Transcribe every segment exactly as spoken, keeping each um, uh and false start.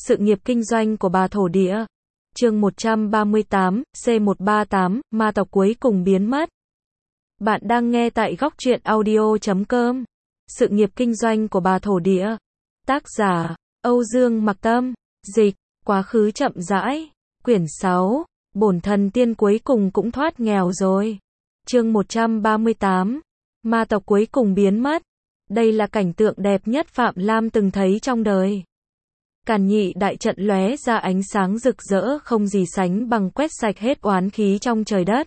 Sự nghiệp kinh doanh của bà thổ địa. Chương một trăm ba mươi tám, C một trăm ba mươi tám, ma tộc cuối cùng biến mất. Bạn đang nghe tại góc truyện audio chấm com. Sự nghiệp kinh doanh của bà thổ địa. Tác giả, Âu Dương Mặc Tâm. Dịch, quá khứ chậm rãi. Quyển sáu, bổn thần tiên cuối cùng cũng thoát nghèo rồi. Chương một trăm ba mươi tám, ma tộc cuối cùng biến mất. Đây là cảnh tượng đẹp nhất Phạm Lam từng thấy trong đời. Càn Nhị đại trận lóe ra ánh sáng rực rỡ không gì sánh bằng, quét sạch hết oán khí trong trời đất.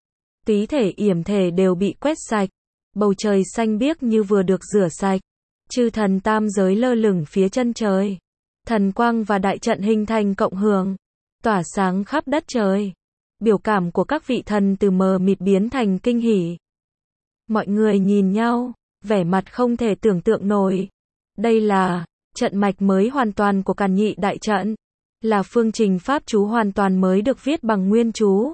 Túy thể yểm thể đều bị quét sạch. Bầu trời xanh biếc như vừa được rửa sạch. Chư thần tam giới lơ lửng phía chân trời. Thần quang và đại trận hình thành cộng hưởng, tỏa sáng khắp đất trời. Biểu cảm của các vị thần từ mờ mịt biến thành kinh hỉ. Mọi người nhìn nhau, vẻ mặt không thể tưởng tượng nổi. Đây là trận mạch mới hoàn toàn của Càn Nhị đại trận, là phương trình pháp chú hoàn toàn mới được viết bằng nguyên chú.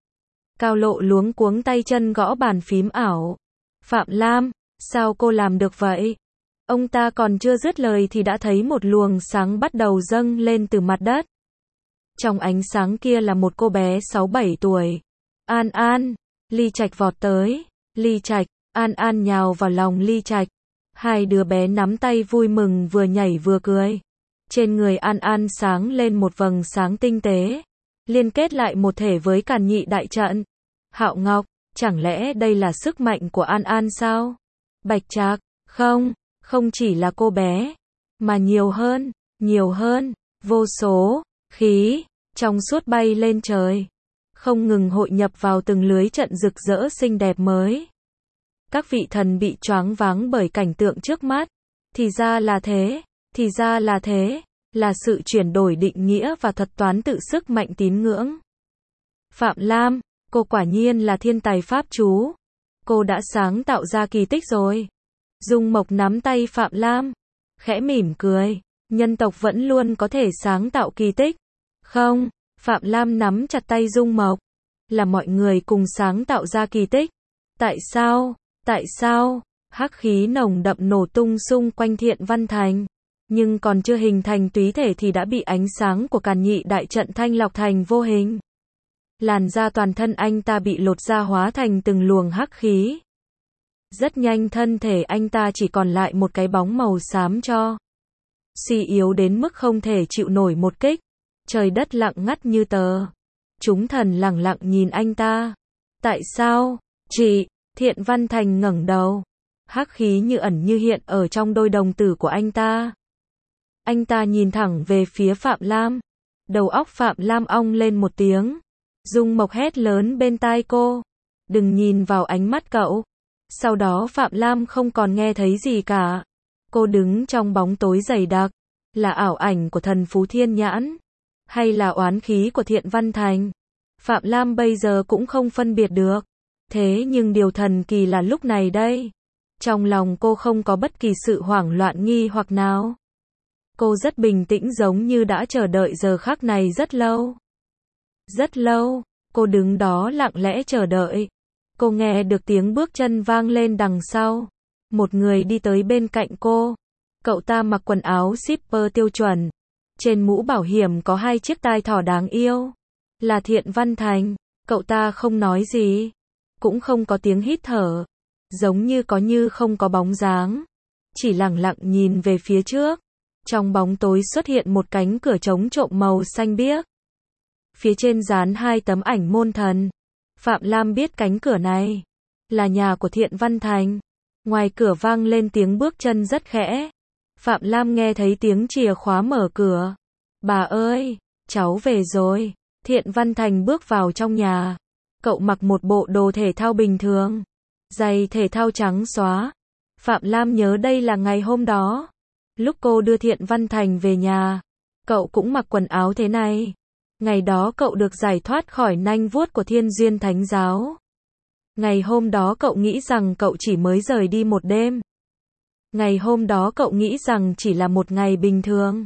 Cao Lộ luống cuống tay chân gõ bàn phím ảo. Phạm Lam, sao cô làm được vậy? Ông ta còn chưa dứt lời thì đã thấy một luồng sáng bắt đầu dâng lên từ mặt đất. Trong ánh sáng kia là một cô bé sáu bảy tuổi. An An, Ly Trạch vọt tới. Ly Trạch, An An nhào vào lòng Ly Trạch. Hai đứa bé nắm tay vui mừng vừa nhảy vừa cười. Trên người An An sáng lên một vầng sáng tinh tế, liên kết lại một thể với Càn Nhị đại trận. Hạo Ngọc, chẳng lẽ đây là sức mạnh của An An sao? Bạch Trạc, không, không chỉ là cô bé, mà nhiều hơn, nhiều hơn, vô số khí trong suốt bay lên trời, không ngừng hội nhập vào từng lưới trận rực rỡ xinh đẹp mới. Các vị thần bị choáng váng bởi cảnh tượng trước mắt. Thì ra là thế, thì ra là thế, là sự chuyển đổi định nghĩa và thuật toán tự sức mạnh tín ngưỡng. Phạm Lam, cô quả nhiên là thiên tài pháp chú. Cô đã sáng tạo ra kỳ tích rồi. Dung Mộc nắm tay Phạm Lam, khẽ mỉm cười. Nhân tộc vẫn luôn có thể sáng tạo kỳ tích. Không, Phạm Lam nắm chặt tay Dung Mộc. Là mọi người cùng sáng tạo ra kỳ tích. Tại sao? Tại sao? Hắc khí nồng đậm nổ tung xung quanh Thiện Văn Thành, nhưng còn chưa hình thành túy thể thì đã bị ánh sáng của Càn Nhị đại trận thanh lọc thành vô hình. Làn da toàn thân anh ta bị lột ra hóa thành từng luồng hắc khí. Rất nhanh thân thể anh ta chỉ còn lại một cái bóng màu xám cho. Suy yếu đến mức không thể chịu nổi một kích. Trời đất lặng ngắt như tờ. Chúng thần lặng lặng nhìn anh ta. Tại sao? Chị, Thiện Văn Thành ngẩng đầu. Hắc khí như ẩn như hiện ở trong đôi đồng tử của anh ta. Anh ta nhìn thẳng về phía Phạm Lam. Đầu óc Phạm Lam ong lên một tiếng. Dung Mộc hét lớn bên tai cô. Đừng nhìn vào ánh mắt cậu. Sau đó Phạm Lam không còn nghe thấy gì cả. Cô đứng trong bóng tối dày đặc. Là ảo ảnh của thần Phú Thiên Nhãn, hay là oán khí của Thiện Văn Thành? Phạm Lam bây giờ cũng không phân biệt được. Thế nhưng điều thần kỳ là lúc này đây, trong lòng cô không có bất kỳ sự hoảng loạn nghi hoặc nào. Cô rất bình tĩnh, giống như đã chờ đợi giờ khắc này rất lâu. Rất lâu, cô đứng đó lặng lẽ chờ đợi. Cô nghe được tiếng bước chân vang lên đằng sau. Một người đi tới bên cạnh cô. Cậu ta mặc quần áo shipper tiêu chuẩn. Trên mũ bảo hiểm có hai chiếc tai thỏ đáng yêu. Là Thiện Văn Thành. Cậu ta không nói gì, cũng không có tiếng hít thở, giống như có như không có bóng dáng, chỉ lặng lặng nhìn về phía trước. Trong bóng tối xuất hiện một cánh cửa chống trộm màu xanh biếc. Phía trên dán hai tấm ảnh môn thần. Phạm Lam biết cánh cửa này là nhà của Thiện Văn Thành. Ngoài cửa vang lên tiếng bước chân rất khẽ. Phạm Lam nghe thấy tiếng chìa khóa mở cửa. Bà ơi, cháu về rồi. Thiện Văn Thành bước vào trong nhà. Cậu mặc một bộ đồ thể thao bình thường, giày thể thao trắng xóa. Phạm Lam nhớ đây là ngày hôm đó, lúc cô đưa Thiện Văn Thành về nhà, cậu cũng mặc quần áo thế này. Ngày đó cậu được giải thoát khỏi nanh vuốt của Thiên Duyên Thánh Giáo. Ngày hôm đó cậu nghĩ rằng cậu chỉ mới rời đi một đêm. Ngày hôm đó cậu nghĩ rằng chỉ là một ngày bình thường.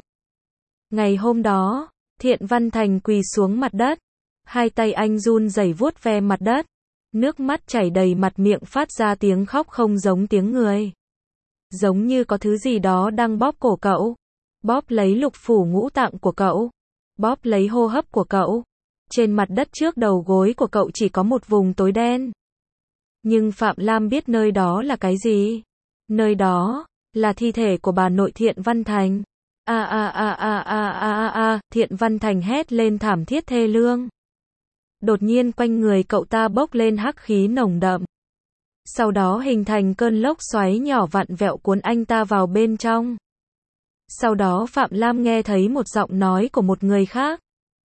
Ngày hôm đó, Thiện Văn Thành quỳ xuống mặt đất. Hai tay anh run rẩy vuốt ve mặt đất. Nước mắt chảy đầy mặt, miệng phát ra tiếng khóc không giống tiếng người. Giống như có thứ gì đó đang bóp cổ cậu. bóp lấy lục phủ ngũ tạng của cậu, bóp lấy hô hấp của cậu. Trên mặt đất trước đầu gối của cậu chỉ có một vùng tối đen. Nhưng Phạm Lam biết nơi đó là cái gì? Nơi đó là thi thể của bà nội Thiện Văn Thành. A a a a a a a a, Thiện Văn Thành hét lên thảm thiết thê lương. Đột nhiên quanh người cậu ta bốc lên hắc khí nồng đậm. Sau đó hình thành cơn lốc xoáy nhỏ vặn vẹo cuốn anh ta vào bên trong. Sau đó Phạm Lam nghe thấy một giọng nói của một người khác.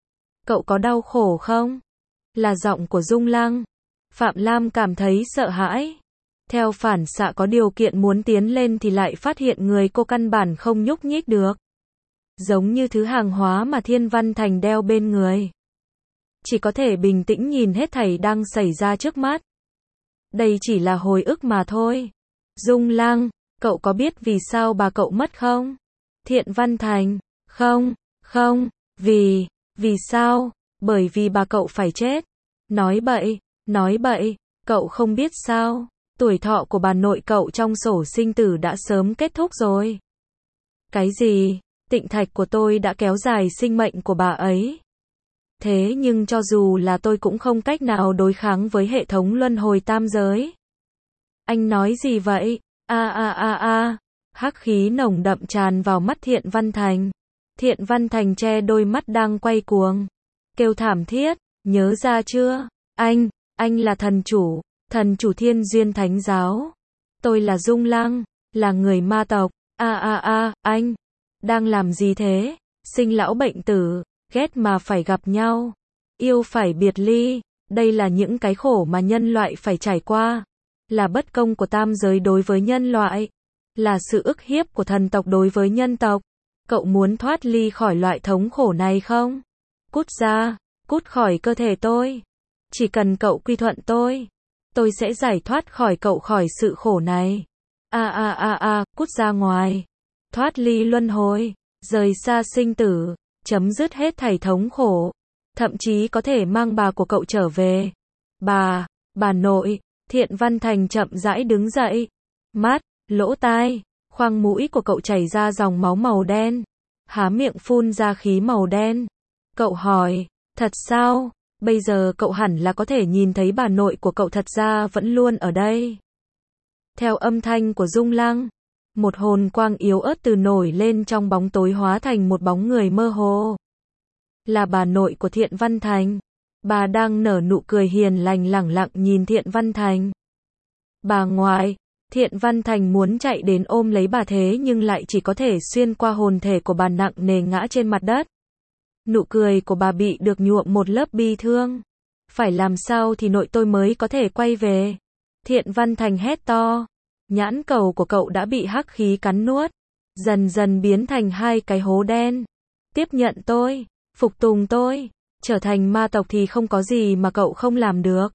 Cậu có đau khổ không? Là giọng của Dung Lăng. Phạm Lam cảm thấy sợ hãi. Theo phản xạ có điều kiện muốn tiến lên thì lại phát hiện người cô căn bản không nhúc nhích được. Giống như thứ hàng hóa mà Thiên Văn Thành đeo bên người. Chỉ có thể bình tĩnh nhìn hết thảy đang xảy ra trước mắt. Đây chỉ là hồi ức mà thôi. Dung Lăng, cậu có biết vì sao bà cậu mất không? Thiện Văn Thành, không, không, vì, vì sao? Bởi vì bà cậu phải chết. Nói bậy, nói bậy, cậu không biết sao? Tuổi thọ của bà nội cậu trong sổ sinh tử đã sớm kết thúc rồi. Cái gì? Tịnh thạch của tôi đã kéo dài sinh mệnh của bà ấy. Thế nhưng cho dù là tôi cũng không cách nào đối kháng với hệ thống luân hồi tam giới. Anh nói gì vậy? A a a a. Hắc khí nồng đậm tràn vào mắt Thiện Văn Thành. Thiện Văn Thành che đôi mắt đang quay cuồng. Kêu thảm thiết, nhớ ra chưa? Anh, anh là thần chủ, thần chủ Thiên Duyên Thánh Giáo. Tôi là Dung Lăng, là người ma tộc. A a a, anh, đang làm gì thế? Sinh lão bệnh tử, ghét mà phải gặp nhau, yêu phải biệt ly, đây là những cái khổ mà nhân loại phải trải qua. Là bất công của tam giới đối với nhân loại, là sự ức hiếp của thần tộc đối với nhân tộc. Cậu muốn thoát ly khỏi loại thống khổ này không? Cút ra, cút khỏi cơ thể tôi. Chỉ cần cậu quy thuận tôi, tôi sẽ giải thoát khỏi cậu khỏi sự khổ này. A a a a, cút ra ngoài. Thoát ly luân hồi, rời xa sinh tử, chấm dứt hết thảy thống khổ. Thậm chí có thể mang bà của cậu trở về. Bà, bà nội. Thiện Văn Thành chậm rãi đứng dậy. Mắt, lỗ tai, khoang mũi của cậu chảy ra dòng máu màu đen. Há miệng phun ra khí màu đen. Cậu hỏi, thật sao? Bây giờ cậu hẳn là có thể nhìn thấy bà nội của cậu thật ra vẫn luôn ở đây. Theo âm thanh của Dung Lăng, một hồn quang yếu ớt từ nổi lên trong bóng tối hóa thành một bóng người mơ hồ. Là bà nội của Thiện Văn Thành. Bà đang nở nụ cười hiền lành lẳng lặng nhìn Thiện Văn Thành. Bà ngoại, Thiện Văn Thành muốn chạy đến ôm lấy bà thế nhưng lại chỉ có thể xuyên qua hồn thể của bà nặng nề ngã trên mặt đất. Nụ cười của bà bị được nhuộm một lớp bi thương. Phải làm sao thì nội tôi mới có thể quay về? Thiện Văn Thành hét to. Nhãn cầu của cậu đã bị hắc khí cắn nuốt, dần dần biến thành hai cái hố đen. Tiếp nhận tôi, phục tùng tôi, trở thành ma tộc thì không có gì mà cậu không làm được.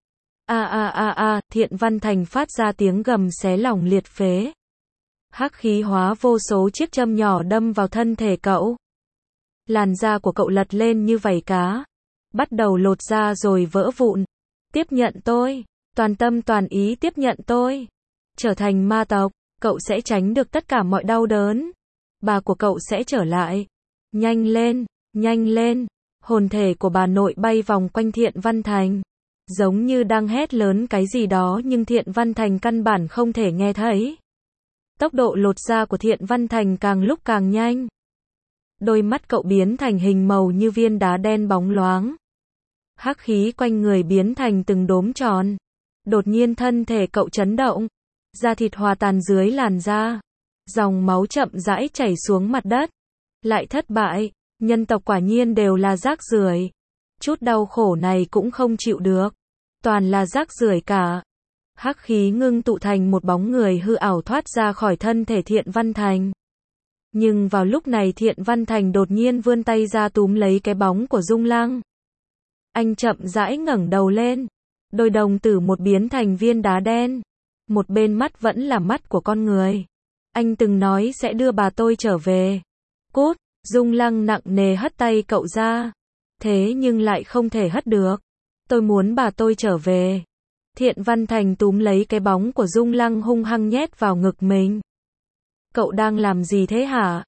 A a a a, Thiện Văn Thành phát ra tiếng gầm xé lòng liệt phế. Hắc khí hóa vô số chiếc châm nhỏ đâm vào thân thể cậu. Làn da của cậu lật lên như vảy cá, bắt đầu lột ra rồi vỡ vụn. Tiếp nhận tôi, toàn tâm toàn ý tiếp nhận tôi. Trở thành ma tộc, cậu sẽ tránh được tất cả mọi đau đớn. Bà của cậu sẽ trở lại. Nhanh lên, nhanh lên. Hồn thể của bà nội bay vòng quanh Thiện Văn Thành. Giống như đang hét lớn cái gì đó nhưng Thiện Văn Thành căn bản không thể nghe thấy. Tốc độ lột da của Thiện Văn Thành càng lúc càng nhanh. Đôi mắt cậu biến thành hình màu như viên đá đen bóng loáng. Hắc khí quanh người biến thành từng đốm tròn. Đột nhiên thân thể cậu chấn động. Da thịt hòa tan dưới làn da. Dòng máu chậm rãi chảy xuống mặt đất. Lại thất bại. Nhân tộc quả nhiên đều là rác rưởi. Chút đau khổ này cũng không chịu được. Toàn là rác rưởi cả. Hắc khí ngưng tụ thành một bóng người hư ảo thoát ra khỏi thân thể Thiện Văn Thành. Nhưng vào lúc này Thiện Văn Thành đột nhiên vươn tay ra túm lấy cái bóng của Dung Lăng. Anh chậm rãi ngẩng đầu lên. Đôi đồng tử một biến thành viên đá đen. Một bên mắt vẫn là mắt của con người. Anh từng nói sẽ đưa bà tôi trở về. Cút, Dung Lăng nặng nề hất tay cậu ra. Thế nhưng lại không thể hất được. Tôi muốn bà tôi trở về. Thiện Văn Thành túm lấy cái bóng của Dung Lăng hung hăng nhét vào ngực mình. Cậu đang làm gì thế hả?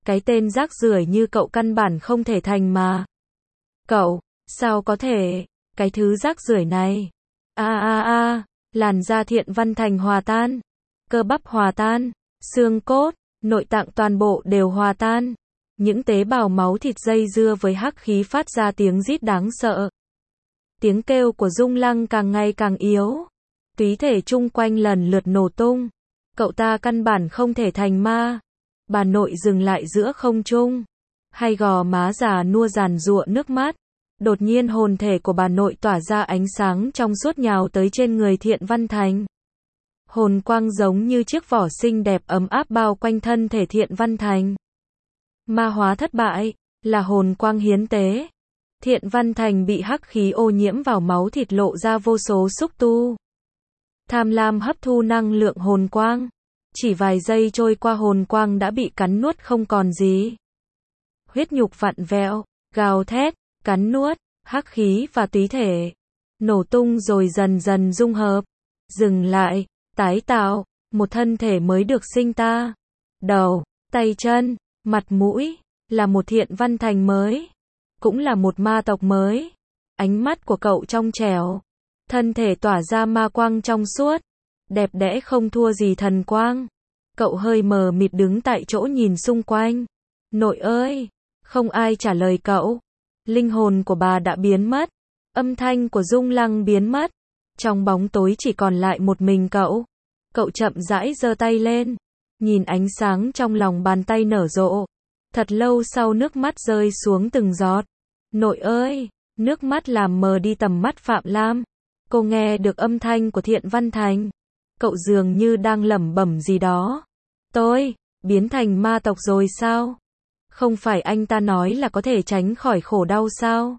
Cái tên rác rưởi như cậu căn bản không thể thành mà. Cậu, sao có thể, cái thứ rác rưởi này. A a a, làn da Thiện Văn Thành hòa tan, cơ bắp hòa tan, xương cốt, nội tạng toàn bộ đều hòa tan. Những tế bào máu thịt dây dưa với hắc khí phát ra tiếng rít đáng sợ. Tiếng kêu của Dung Lăng càng ngày càng yếu. Túy thể chung quanh lần lượt nổ tung. Cậu ta căn bản không thể thành ma. Bà nội dừng lại giữa không trung. Hai gò má già nua giàn giụa nước mắt. Đột nhiên hồn thể của bà nội tỏa ra ánh sáng trong suốt nhào tới trên người Thiện Văn Thành. Hồn quang giống như chiếc vỏ xinh đẹp ấm áp bao quanh thân thể Thiện Văn Thành. Ma hóa thất bại, là hồn quang hiến tế. Thiện Văn Thành bị hắc khí ô nhiễm vào máu thịt lộ ra vô số xúc tu. Tham lam hấp thu năng lượng hồn quang. Chỉ vài giây trôi qua hồn quang đã bị cắn nuốt không còn gì. Huyết nhục vặn vẹo, gào thét, cắn nuốt, hắc khí và túy thể. Nổ tung rồi dần dần dung hợp. Dừng lại, tái tạo, một thân thể mới được sinh ta. Đầu, tay chân, mặt mũi, là một Thiện Văn Thành mới. Cũng là một ma tộc mới. Ánh mắt của cậu trong trẻo. Thân thể tỏa ra ma quang trong suốt. Đẹp đẽ không thua gì thần quang. Cậu hơi mờ mịt đứng tại chỗ nhìn xung quanh. Nội ơi! Không ai trả lời cậu. Linh hồn của bà đã biến mất. Âm thanh của Dung Lăng biến mất. Trong bóng tối chỉ còn lại một mình cậu. Cậu chậm rãi giơ tay lên. Nhìn ánh sáng trong lòng bàn tay nở rộ. Thật lâu sau nước mắt rơi xuống từng giọt. Nội ơi! Nước mắt làm mờ đi tầm mắt Phạm Lam. Cô nghe được âm thanh của Thiện Văn Thành. Cậu dường như đang lẩm bẩm gì đó. Tôi, biến thành ma tộc rồi sao? Không phải anh ta nói là có thể tránh khỏi khổ đau sao?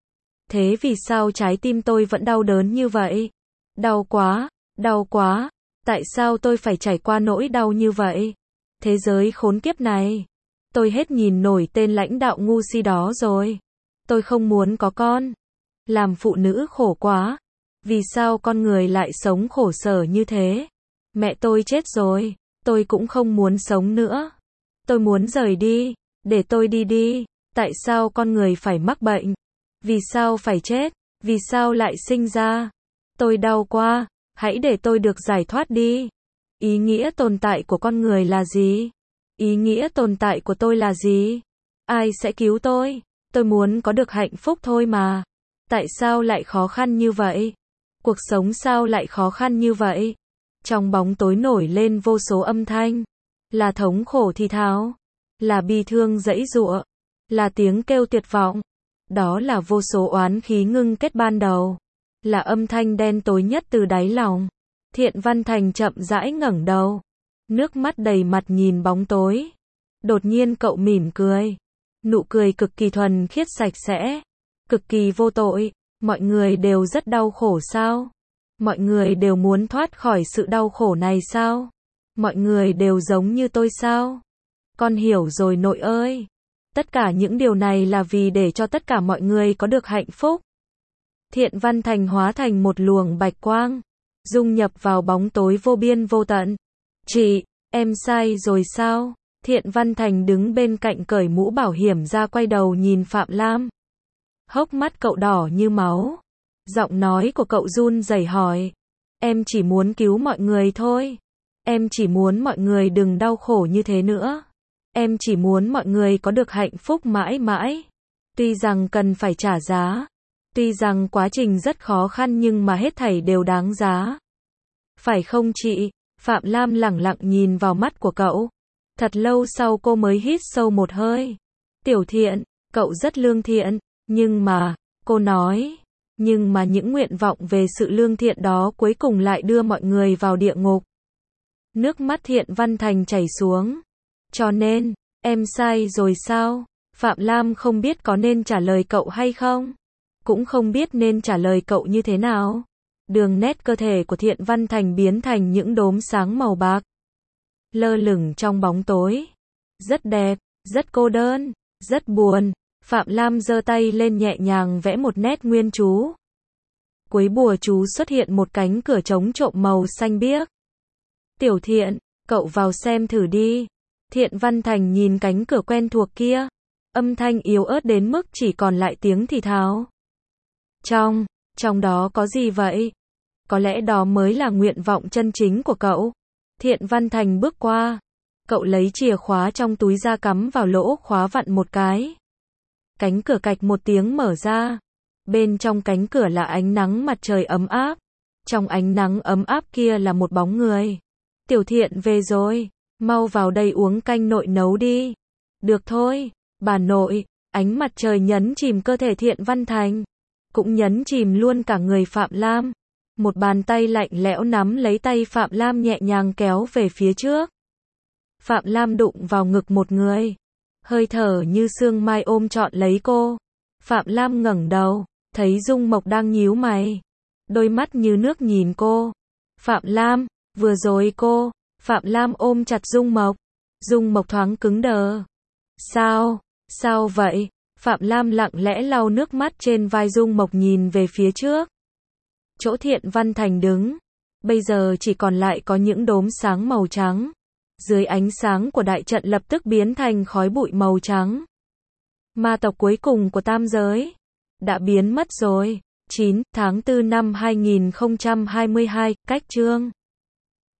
Thế vì sao trái tim tôi vẫn đau đớn như vậy? Đau quá, đau quá. Tại sao tôi phải trải qua nỗi đau như vậy? Thế giới khốn kiếp này. Tôi hết nhìn nổi tên lãnh đạo ngu si đó rồi. Tôi không muốn có con. Làm phụ nữ khổ quá. Vì sao con người lại sống khổ sở như thế? Mẹ tôi chết rồi. Tôi cũng không muốn sống nữa. Tôi muốn rời đi. Để tôi đi đi. Tại sao con người phải mắc bệnh? Vì sao phải chết? Vì sao lại sinh ra? Tôi đau quá. Hãy để tôi được giải thoát đi. Ý nghĩa tồn tại của con người là gì? Ý nghĩa tồn tại của tôi là gì? Ai sẽ cứu tôi? Tôi muốn có được hạnh phúc thôi mà. Tại sao lại khó khăn như vậy? Cuộc sống sao lại khó khăn như vậy? Trong bóng tối nổi lên vô số âm thanh. Là thống khổ thì thào. Là bi thương giãy giụa. Là tiếng kêu tuyệt vọng. Đó là vô số oán khí ngưng kết ban đầu. Là âm thanh đen tối nhất từ đáy lòng. Thiện Văn Thành chậm rãi ngẩng đầu. Nước mắt đầy mặt nhìn bóng tối. Đột nhiên cậu mỉm cười. Nụ cười cực kỳ thuần khiết sạch sẽ. Cực kỳ vô tội. Mọi người đều rất đau khổ sao? Mọi người đều muốn thoát khỏi sự đau khổ này sao? Mọi người đều giống như tôi sao? Con hiểu rồi nội ơi. Tất cả những điều này là vì để cho tất cả mọi người có được hạnh phúc. Thiện Văn Thành hóa thành một luồng bạch quang. Dung nhập vào bóng tối vô biên vô tận. Chị, em sai rồi sao? Thiện Văn Thành đứng bên cạnh cởi mũ bảo hiểm ra quay đầu nhìn Phạm Lam. Hốc mắt cậu đỏ như máu. Giọng nói của cậu run rẩy hỏi. Em chỉ muốn cứu mọi người thôi. Em chỉ muốn mọi người đừng đau khổ như thế nữa. Em chỉ muốn mọi người có được hạnh phúc mãi mãi. Tuy rằng cần phải trả giá. Tuy rằng quá trình rất khó khăn nhưng mà hết thảy đều đáng giá. Phải không chị? Phạm Lam lẳng lặng nhìn vào mắt của cậu. Thật lâu sau cô mới hít sâu một hơi. Tiểu Thiện, cậu rất lương thiện. Nhưng mà, cô nói, nhưng mà những nguyện vọng về sự lương thiện đó cuối cùng lại đưa mọi người vào địa ngục. Nước mắt Thiện Văn Thành chảy xuống. Cho nên, em sai rồi sao? Phạm Lam không biết có nên trả lời cậu hay không. Cũng không biết nên trả lời cậu như thế nào. Đường nét cơ thể của Thiện Văn Thành biến thành những đốm sáng màu bạc. Lơ lửng trong bóng tối. Rất đẹp, rất cô đơn, rất buồn. Phạm Lam giơ tay lên nhẹ nhàng vẽ một nét nguyên chú. Cuối bùa chú xuất hiện một cánh cửa trống trộm màu xanh biếc. Tiểu Thiện, cậu vào xem thử đi. Thiện Văn Thành nhìn cánh cửa quen thuộc kia. Âm thanh yếu ớt đến mức chỉ còn lại tiếng thì thào. Trong, trong đó có gì vậy? Có lẽ đó mới là nguyện vọng chân chính của cậu. Thiện Văn Thành bước qua. Cậu lấy chìa khóa trong túi ra cắm vào lỗ khóa vặn một cái. Cánh cửa cạch một tiếng mở ra. Bên trong cánh cửa là ánh nắng mặt trời ấm áp. Trong ánh nắng ấm áp kia là một bóng người. Tiểu Thiện về rồi. Mau vào đây uống canh nội nấu đi. Được thôi, bà nội. Ánh mặt trời nhấn chìm cơ thể Thiện Văn Thành. Cũng nhấn chìm luôn cả người Phạm Lam. Một bàn tay lạnh lẽo nắm lấy tay Phạm Lam nhẹ nhàng kéo về phía trước. Phạm Lam đụng vào ngực một người. Hơi thở như sương mai ôm trọn lấy cô. Phạm Lam ngẩng đầu, thấy Dung Mộc đang nhíu mày. Đôi mắt như nước nhìn cô. Phạm Lam, vừa rồi cô. Phạm Lam ôm chặt Dung Mộc. Dung Mộc thoáng cứng đờ. Sao? Sao vậy? Phạm Lam lặng lẽ lau nước mắt trên vai Dung Mộc nhìn về phía trước. Chỗ Thiện Văn Thành đứng. Bây giờ chỉ còn lại có những đốm sáng màu trắng. Dưới ánh sáng của đại trận lập tức biến thành khói bụi màu trắng. Ma tộc cuối cùng của tam giới. Đã biến mất rồi. chín tháng tư năm hai nghìn không trăm hai mươi hai, cách chương